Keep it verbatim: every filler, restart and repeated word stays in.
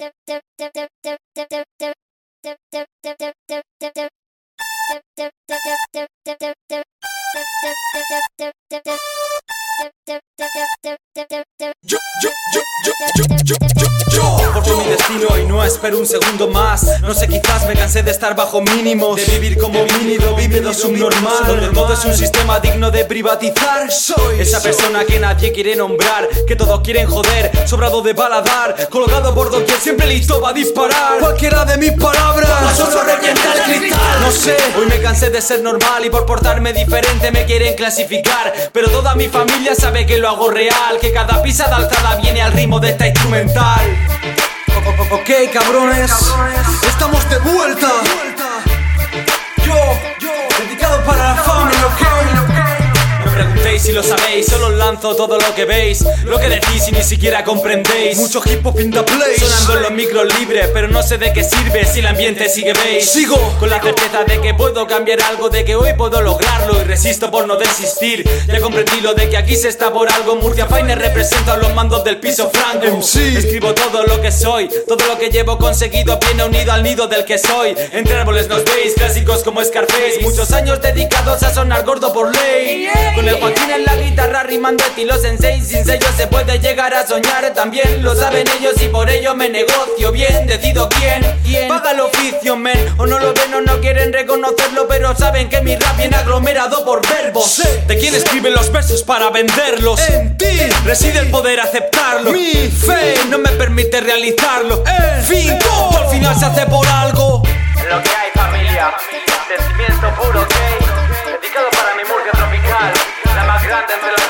Yo, yo, yo, yo, yo, yo, yo, yo forjo mi destino y no espero un segundo más. No sé, quizás me cansé de estar bajo mínimos, de vivir como vívido, vívido subnormal, donde todo es un sistema digno de privatizar. Soy esa persona que nadie quiere nombrar, que todos quieren joder, sobrado de paladar, colgado por doquier, siempre listo va a disparar cualquiera de mis palabras. Solo revienta el cristal. No sé, hoy me cansé de ser normal y por portarme diferente me quieren clasificar, pero toda mi familia sabe que lo hago real, que cada pisada alzada viene al ritmo de esta instrumental. Ok, cabrones, estamos de vuelta. Yo, dedicado para la familia, ok. No preguntéis si lo sabéis, solo os lanzo todo lo que veis, lo que decís y ni siquiera comprendéis. Mucho hip hop in the place, sonando en los micros libres, pero no sé de qué sirve si el ambiente sigue beige. Sigo con la certeza de que puedo cambiar algo, de que hoy puedo lograrlo y resisto por no desistir. Ya comprendí lo de que aquí se está por algo. Murcia Fine representa a los mandos del piso franco. M C. Escribo todo lo que soy, todo lo que llevo conseguido viene unido al nido del que soy. Entre árboles nos veis, clásicos como Scarface, muchos años dedicados a sonar gordo por ley. Con el Joaquín en la guitarra rimando estilos en seis, sin sello se puede llegar a soñar. También lo saben ellos y por ello me negocio bien. Decido quién, quién paga el oficio, men. O no lo ven o no quieren reconocerlo, pero saben que mi rap viene aglomerado por verbos. Sé de quién escriben los versos para venderlos. En ti reside el poder aceptarlo. Mi fe no me permite realizarlo. En fin, todo al final se hace por algo. Lo que hay, familia, sentimiento puro, ok. Dedicado para mi Murcia tropical, la más grande entre las